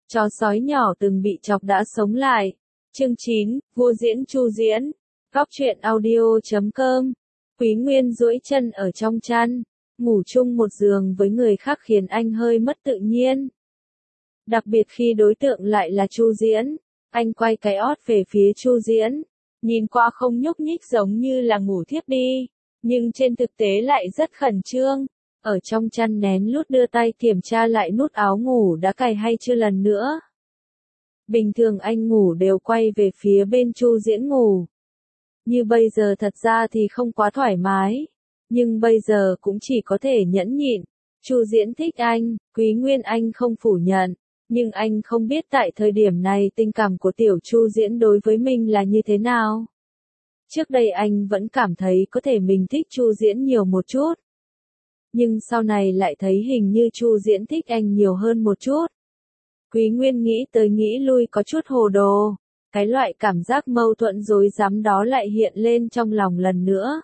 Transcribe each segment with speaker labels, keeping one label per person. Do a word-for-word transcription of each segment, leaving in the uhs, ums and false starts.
Speaker 1: Chó sói nhỏ từng bị chọc đã sống lại. Chương chín, vua diễn Chu Diễn. Góc truyện audio chấm com. Quý Nguyên duỗi chân ở trong chăn, ngủ chung một giường với người khác khiến anh hơi mất tự nhiên. Đặc biệt khi đối tượng lại là Chu Diễn, anh quay cái ót về phía Chu Diễn, nhìn qua không nhúc nhích giống như là ngủ thiếp đi, nhưng trên thực tế lại rất khẩn trương. Ở trong chăn nén lút đưa tay kiểm tra lại nút áo ngủ đã cài hay chưa lần nữa. Bình thường anh ngủ đều quay về phía bên Chu Diễn ngủ. Như bây giờ thật ra thì không quá thoải mái, nhưng bây giờ cũng chỉ có thể nhẫn nhịn. Chu Diễn thích anh, Quý Nguyên anh không phủ nhận, nhưng anh không biết tại thời điểm này tình cảm của tiểu Chu Diễn đối với mình là như thế nào. Trước đây anh vẫn cảm thấy có thể mình thích Chu Diễn nhiều một chút. Nhưng sau này lại thấy hình như Chu Diễn thích anh nhiều hơn một chút. Quý Nguyên nghĩ tới nghĩ lui có chút hồ đồ. Cái loại cảm giác mâu thuẫn rối rắm đó lại hiện lên trong lòng lần nữa.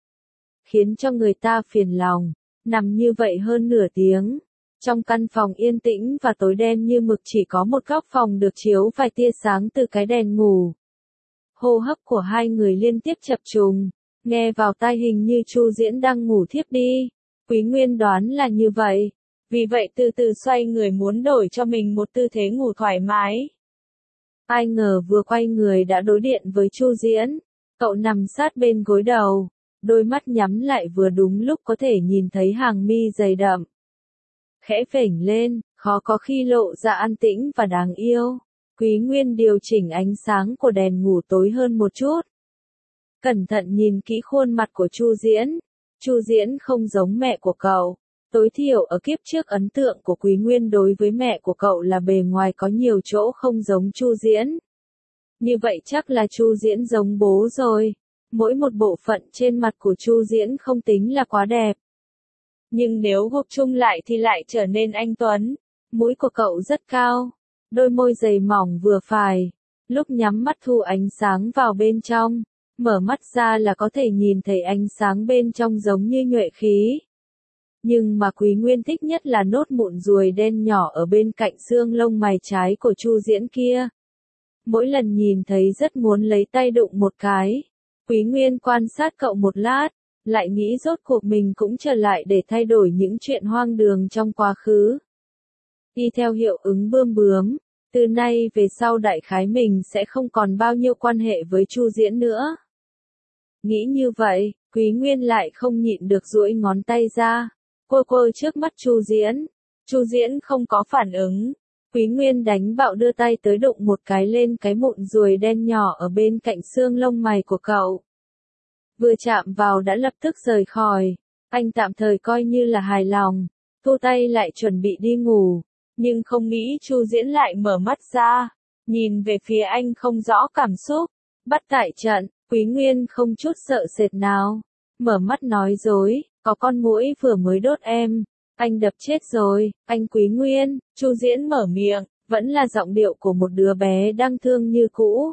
Speaker 1: Khiến cho người ta phiền lòng. Nằm như vậy hơn nửa tiếng. Trong căn phòng yên tĩnh và tối đen như mực chỉ có một góc phòng được chiếu vài tia sáng từ cái đèn ngủ. Hô hấp của hai người liên tiếp chập trùng. Nghe vào tai hình như Chu Diễn đang ngủ thiếp đi. Quý Nguyên đoán là như vậy. Vì vậy từ từ xoay người muốn đổi cho mình một tư thế ngủ thoải mái. Ai ngờ vừa quay người đã đối điện với Chu Diễn. Cậu nằm sát bên gối đầu, đôi mắt nhắm lại vừa đúng lúc có thể nhìn thấy hàng mi dày đậm. Khẽ phểnh lên, khó có khi lộ ra an tĩnh và đáng yêu. Quý Nguyên điều chỉnh ánh sáng của đèn ngủ tối hơn một chút. Cẩn thận nhìn kỹ khuôn mặt của Chu Diễn. Chu Diễn không giống mẹ của cậu. Tối thiểu ở kiếp trước ấn tượng của Quý Nguyên đối với mẹ của cậu là bề ngoài có nhiều chỗ không giống Chu Diễn. Như vậy chắc là Chu Diễn giống bố rồi. Mỗi một bộ phận trên mặt của Chu Diễn không tính là quá đẹp. Nhưng nếu gộp chung lại thì lại trở nên anh tuấn. Mũi của cậu rất cao. Đôi môi dày mỏng vừa phải. Lúc nhắm mắt thu ánh sáng vào bên trong. Mở mắt ra là có thể nhìn thấy ánh sáng bên trong giống như nhuệ khí. Nhưng mà Quý Nguyên thích nhất là nốt mụn ruồi đen nhỏ ở bên cạnh xương lông mày trái của Chu Diễn kia. Mỗi lần nhìn thấy rất muốn lấy tay đụng một cái. Quý Nguyên quan sát cậu một lát, lại nghĩ rốt cuộc mình cũng trở lại để thay đổi những chuyện hoang đường trong quá khứ. Y theo hiệu ứng bươm bướm, từ nay về sau đại khái mình sẽ không còn bao nhiêu quan hệ với Chu Diễn nữa. Nghĩ như vậy, Quý Nguyên lại không nhịn được duỗi ngón tay ra. Quơ quơ trước mắt Chu Diễn. Chu Diễn không có phản ứng. Quý Nguyên đánh bạo đưa tay tới đụng một cái lên cái mụn ruồi đen nhỏ ở bên cạnh xương lông mày của cậu. Vừa chạm vào đã lập tức rời khỏi. Anh tạm thời coi như là hài lòng. Thu tay lại chuẩn bị đi ngủ. Nhưng không nghĩ Chu Diễn lại mở mắt ra. Nhìn về phía anh không rõ cảm xúc. Bắt tại trận, Quý Nguyên không chút sợ sệt nào. Mở mắt nói dối. Có con muỗi vừa mới đốt em. Anh đập chết rồi, anh Quý Nguyên. Chu Diễn mở miệng, vẫn là giọng điệu của một đứa bé đang thương như cũ.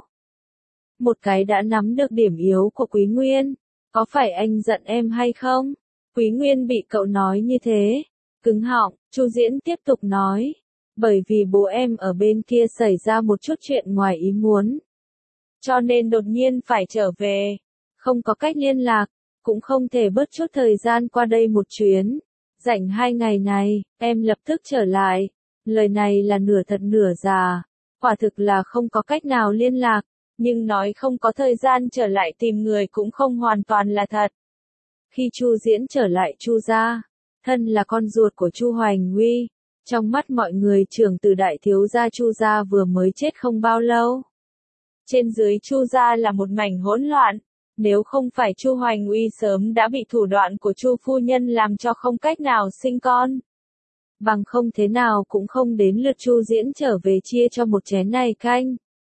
Speaker 1: Một cái đã nắm được điểm yếu của Quý Nguyên. Có phải anh giận em hay không? Quý Nguyên bị cậu nói như thế. Cứng họng, Chu Diễn tiếp tục nói. Bởi vì bố em ở bên kia xảy ra một chút chuyện ngoài ý muốn. Cho nên đột nhiên phải trở về. Không có cách liên lạc. Cũng không thể bớt chút thời gian qua đây một chuyến. Rảnh hai ngày này, em lập tức trở lại. Lời này là nửa thật nửa giả. Quả thực là không có cách nào liên lạc. Nhưng nói không có thời gian trở lại tìm người cũng không hoàn toàn là thật. Khi Chu Diễn trở lại Chu gia, thân là con ruột của Chu Hoành Uy. Trong mắt mọi người trưởng từ đại thiếu gia Chu gia vừa mới chết không bao lâu. Trên dưới Chu gia là một mảnh hỗn loạn. Nếu không phải Chu Hoành Uy sớm đã bị thủ đoạn của Chu phu nhân làm cho không cách nào sinh con. Bằng không thế nào cũng không đến lượt Chu Diễn trở về chia cho một chén này canh.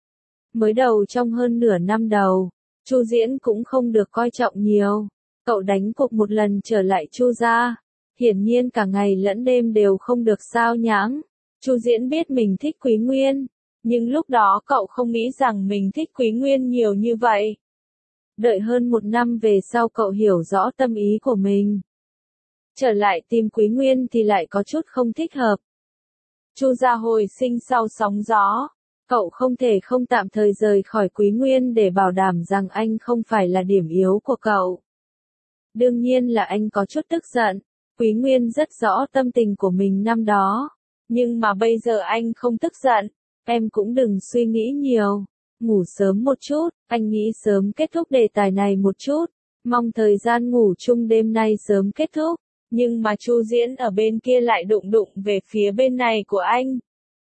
Speaker 1: Mới đầu trong hơn nửa năm đầu, Chu Diễn cũng không được coi trọng nhiều. Cậu đánh cuộc một lần trở lại Chu gia. Hiển nhiên cả ngày lẫn đêm đều không được sao nhãng. Chu Diễn biết mình thích Quý Nguyên. Nhưng lúc đó cậu không nghĩ rằng mình thích Quý Nguyên nhiều như vậy. Đợi hơn một năm về sau cậu hiểu rõ tâm ý của mình. Trở lại tìm Quý Nguyên thì lại có chút không thích hợp. Chu gia hồi sinh sau sóng gió. Cậu không thể không tạm thời rời khỏi Quý Nguyên để bảo đảm rằng anh không phải là điểm yếu của cậu. Đương nhiên là anh có chút tức giận. Quý Nguyên rất rõ tâm tình của mình năm đó. Nhưng mà bây giờ anh không tức giận. Em cũng đừng suy nghĩ nhiều. Ngủ sớm một chút, anh nghĩ sớm kết thúc đề tài này một chút. Mong thời gian ngủ chung đêm nay sớm kết thúc. Nhưng mà Chu Diễn ở bên kia lại đụng đụng về phía bên này của anh.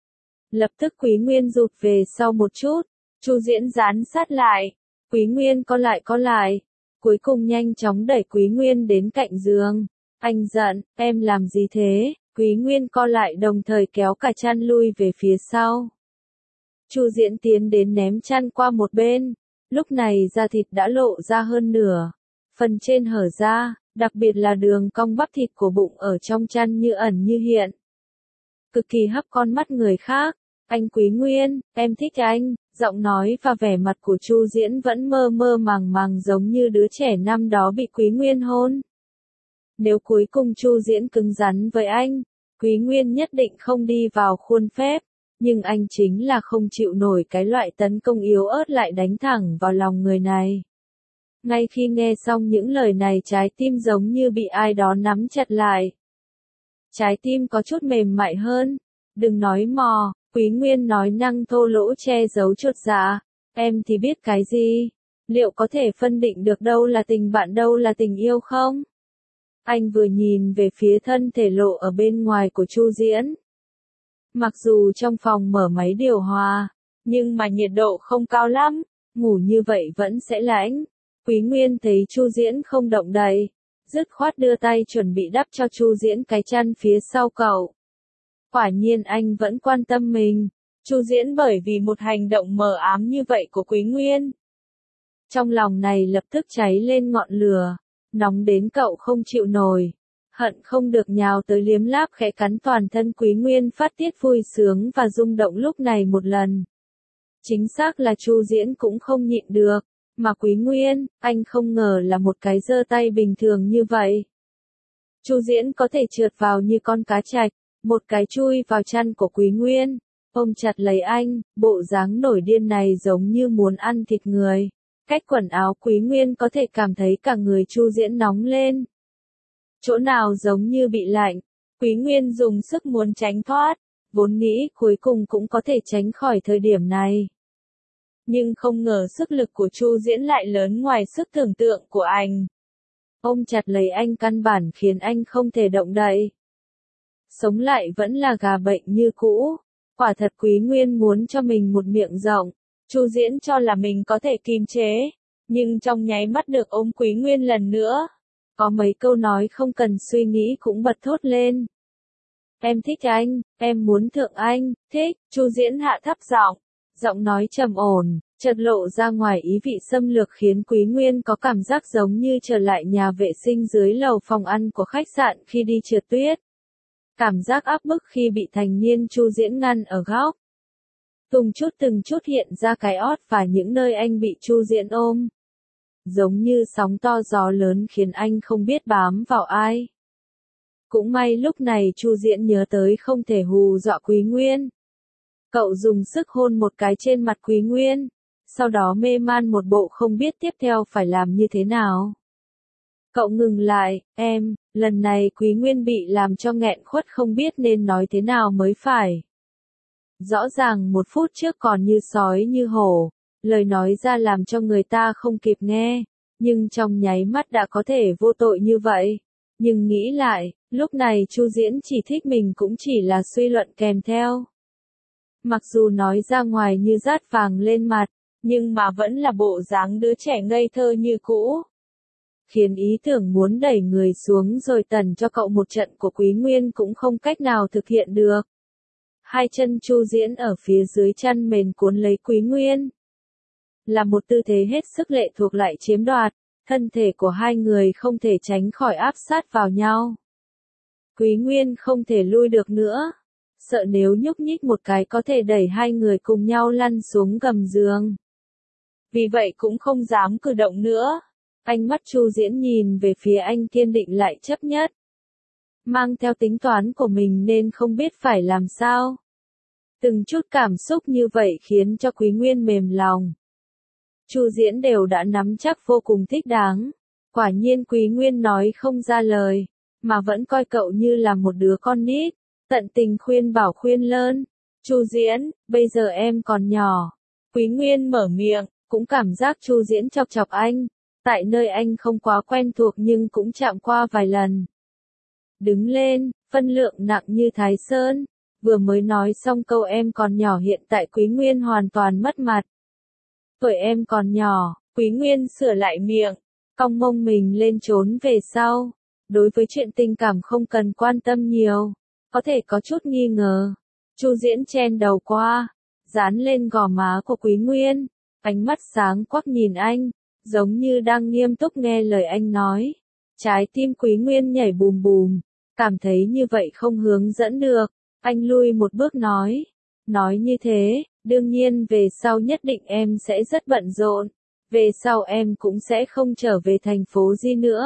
Speaker 1: Lập tức Quý Nguyên rụt về sau một chút. Chu Diễn dán sát lại. Quý Nguyên co lại co lại. Cuối cùng nhanh chóng đẩy Quý Nguyên đến cạnh giường. Anh giận, em làm gì thế? Quý Nguyên co lại đồng thời kéo cả chăn lui về phía sau. Chu Diễn tiến đến ném chăn qua một bên. Lúc này da thịt đã lộ ra hơn nửa. Phần trên hở ra, đặc biệt là đường cong bắp thịt của bụng ở trong chăn như ẩn như hiện. Cực kỳ hấp con mắt người khác. Anh Quý Nguyên, em thích anh. Giọng nói và vẻ mặt của Chu Diễn vẫn mơ mơ màng màng giống như đứa trẻ năm đó bị Quý Nguyên hôn. Nếu cuối cùng Chu Diễn cứng rắn với anh, Quý Nguyên nhất định không đi vào khuôn phép. Nhưng anh chính là không chịu nổi cái loại tấn công yếu ớt lại đánh thẳng vào lòng người này. Ngay khi nghe xong những lời này trái tim giống như bị ai đó nắm chặt lại. Trái tim có chút mềm mại hơn. Đừng nói mò, Quý Nguyên nói năng thô lỗ che giấu chột dạ. Em thì biết cái gì? Liệu có thể phân định được đâu là tình bạn đâu là tình yêu không? Anh vừa nhìn về phía thân thể lộ ở bên ngoài của Chu Diễn. Mặc dù trong phòng mở máy điều hòa, nhưng mà nhiệt độ không cao lắm, ngủ như vậy vẫn sẽ lạnh. Quý Nguyên thấy Chu Diễn không động đậy, dứt khoát đưa tay chuẩn bị đắp cho Chu Diễn cái chăn phía sau cậu. Quả nhiên anh vẫn quan tâm mình. Chu Diễn bởi vì một hành động mờ ám như vậy của Quý Nguyên. Trong lòng này lập tức cháy lên ngọn lửa, nóng đến cậu không chịu nổi. Hận không được nhào tới liếm láp khẽ cắn toàn thân Quý Nguyên phát tiết vui sướng và rung động lúc này một lần. Chính xác là Chu Diễn cũng không nhịn được, mà Quý Nguyên, anh không ngờ là một cái giơ tay bình thường như vậy. Chu Diễn có thể trượt vào như con cá trạch, một cái chui vào chăn của Quý Nguyên, ôm chặt lấy anh, bộ dáng nổi điên này giống như muốn ăn thịt người. Cách quần áo Quý Nguyên có thể cảm thấy cả người Chu Diễn nóng lên. Chỗ nào giống như bị lạnh, Quý Nguyên dùng sức muốn tránh thoát, vốn nghĩ cuối cùng cũng có thể tránh khỏi thời điểm này. Nhưng không ngờ sức lực của Chu Diễn lại lớn ngoài sức tưởng tượng của anh. Ôm chặt lấy anh căn bản khiến anh không thể động đậy. Sống lại vẫn là gà bệnh như cũ. Quả thật Quý Nguyên muốn cho mình một miệng rộng. Chu Diễn cho là mình có thể kiềm chế, nhưng trong nháy mắt được ôm Quý Nguyên lần nữa. Có mấy câu nói không cần suy nghĩ cũng bật thốt lên. Em thích anh, em muốn thượng anh, thích. Chu Diễn hạ thấp giọng, giọng nói trầm ổn, chợt lộ ra ngoài ý vị xâm lược khiến Quý Nguyên có cảm giác giống như trở lại nhà vệ sinh dưới lầu phòng ăn của khách sạn khi đi trượt tuyết. Cảm giác áp bức khi bị thành niên Chu Diễn ngăn ở góc. Từng chút từng chút hiện ra cái ót và những nơi anh bị Chu Diễn ôm. Giống như sóng to gió lớn khiến anh không biết bám vào ai. Cũng may lúc này Chu Diễn nhớ tới không thể hù dọa Quý Nguyên. Cậu dùng sức hôn một cái trên mặt Quý Nguyên, sau đó mê man một bộ không biết tiếp theo phải làm như thế nào. Cậu ngừng lại, em, lần này Quý Nguyên bị làm cho nghẹn khuất không biết nên nói thế nào mới phải. Rõ ràng một phút trước còn như sói như hổ, lời nói ra làm cho người ta không kịp nghe, nhưng trong nháy mắt đã có thể vô tội như vậy. Nhưng nghĩ lại, lúc này Chu Diễn chỉ thích mình cũng chỉ là suy luận kèm theo. Mặc dù nói ra ngoài như rát vàng lên mặt, nhưng mà vẫn là bộ dáng đứa trẻ ngây thơ như cũ. Khiến ý tưởng muốn đẩy người xuống rồi tần cho cậu một trận của Quý Nguyên cũng không cách nào thực hiện được. Hai chân Chu Diễn ở phía dưới chăn mền cuốn lấy Quý Nguyên. Là một tư thế hết sức lệ thuộc lại chiếm đoạt, thân thể của hai người không thể tránh khỏi áp sát vào nhau. Quý Nguyên không thể lui được nữa, sợ nếu nhúc nhích một cái có thể đẩy hai người cùng nhau lăn xuống gầm giường. Vì vậy cũng không dám cử động nữa. Ánh mắt Chu Diễn nhìn về phía anh kiên định lại chấp nhất. mang theo tính toán của mình nên không biết phải làm sao. Từng chút cảm xúc như vậy khiến cho Quý Nguyên mềm lòng. Chu Diễn đều đã nắm chắc vô cùng thích đáng. Quả nhiên Quý Nguyên nói không ra lời, mà vẫn coi cậu như là một đứa con nít, tận tình khuyên bảo khuyên lơn. Chu Diễn, bây giờ em còn nhỏ. Quý Nguyên mở miệng, cũng cảm giác Chu Diễn chọc chọc anh, tại nơi anh không quá quen thuộc nhưng cũng chạm qua vài lần. Đứng lên, phân lượng nặng như Thái Sơn, vừa mới nói xong câu em còn nhỏ hiện tại Quý Nguyên hoàn toàn mất mặt. Tuổi em còn nhỏ, Quý Nguyên sửa lại miệng, cong mông mình lên trốn về sau. Đối với chuyện tình cảm không cần quan tâm nhiều, có thể có chút nghi ngờ. Chu Diễn chen đầu qua, dán lên gò má của Quý Nguyên, ánh mắt sáng quắc nhìn anh, giống như đang nghiêm túc nghe lời anh nói. Trái tim Quý Nguyên nhảy bùm bùm, cảm thấy như vậy không hướng dẫn được, anh lui một bước nói. Nói như thế, đương nhiên về sau nhất định em sẽ rất bận rộn, về sau em cũng sẽ không trở về thành phố Di nữa.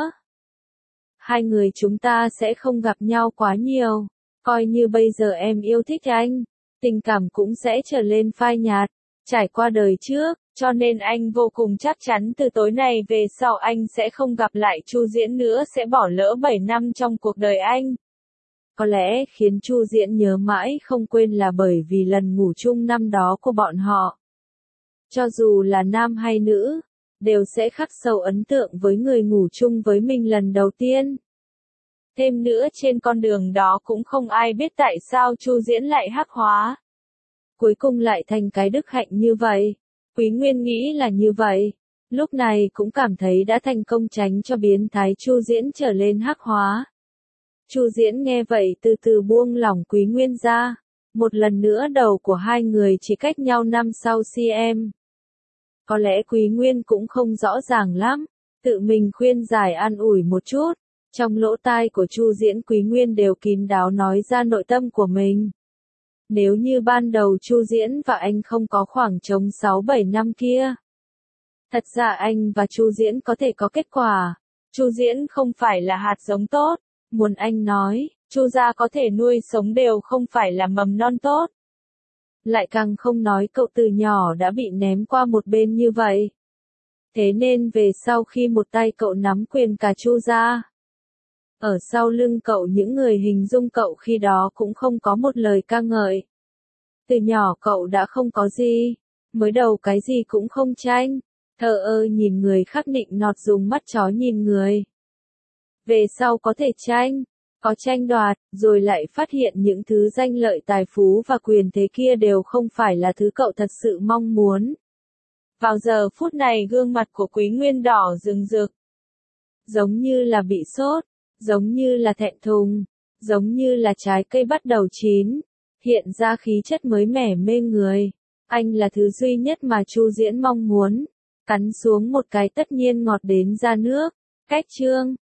Speaker 1: Hai người chúng ta sẽ không gặp nhau quá nhiều, coi như bây giờ em yêu thích anh, tình cảm cũng sẽ trở lên phai nhạt, trải qua đời trước, cho nên anh vô cùng chắc chắn từ tối nay về sau anh sẽ không gặp lại Chu Diễn nữa, sẽ bỏ lỡ bảy năm trong cuộc đời anh. Có lẽ khiến Chu Diễn nhớ mãi không quên là bởi vì lần ngủ chung năm đó của bọn họ. Cho dù là nam hay nữ, đều sẽ khắc sâu ấn tượng với người ngủ chung với mình lần đầu tiên. Thêm nữa trên con đường đó cũng không ai biết tại sao Chu Diễn lại hắc hóa. Cuối cùng lại thành cái đức hạnh như vậy. Quý Nguyên nghĩ là như vậy. Lúc này cũng cảm thấy đã thành công tránh cho biến thái Chu Diễn trở lên hắc hóa. Chu Diễn nghe vậy từ từ buông lỏng Quý Nguyên ra. Một lần nữa đầu của hai người chỉ cách nhau năm sau cm. Có lẽ Quý Nguyên cũng không rõ ràng lắm, tự mình khuyên giải an ủi một chút. Trong lỗ tai của Chu Diễn Quý Nguyên đều kín đáo nói ra nội tâm của mình. Nếu như ban đầu Chu Diễn và anh không có khoảng trống sáu bảy năm kia, thật ra anh và Chu Diễn có thể có kết quả. Chu Diễn không phải là hạt giống tốt, muốn anh nói, Chu gia có thể nuôi sống đều không phải là mầm non tốt. Lại càng không nói cậu từ nhỏ đã bị ném qua một bên như vậy. Thế nên về sau khi một tay cậu nắm quyền cả Chu gia, ở sau lưng cậu những người hình dung cậu khi đó cũng không có một lời ca ngợi. Từ nhỏ cậu đã không có gì, mới đầu cái gì cũng không tranh, thờ ơ nhìn người khác nịnh nọt dùng mắt chó nhìn người. Về sau có thể tranh, có tranh đoạt, rồi lại phát hiện những thứ danh lợi tài phú và quyền thế kia đều không phải là thứ cậu thật sự mong muốn. Vào giờ phút này gương mặt của Quý Nguyên đỏ rừng rực, giống như là bị sốt, giống như là thẹn thùng, giống như là trái cây bắt đầu chín, hiện ra khí chất mới mẻ mê người. Anh là thứ duy nhất mà Chu Diễn mong muốn. Cắn xuống một cái tất nhiên ngọt đến ra nước. Cách chương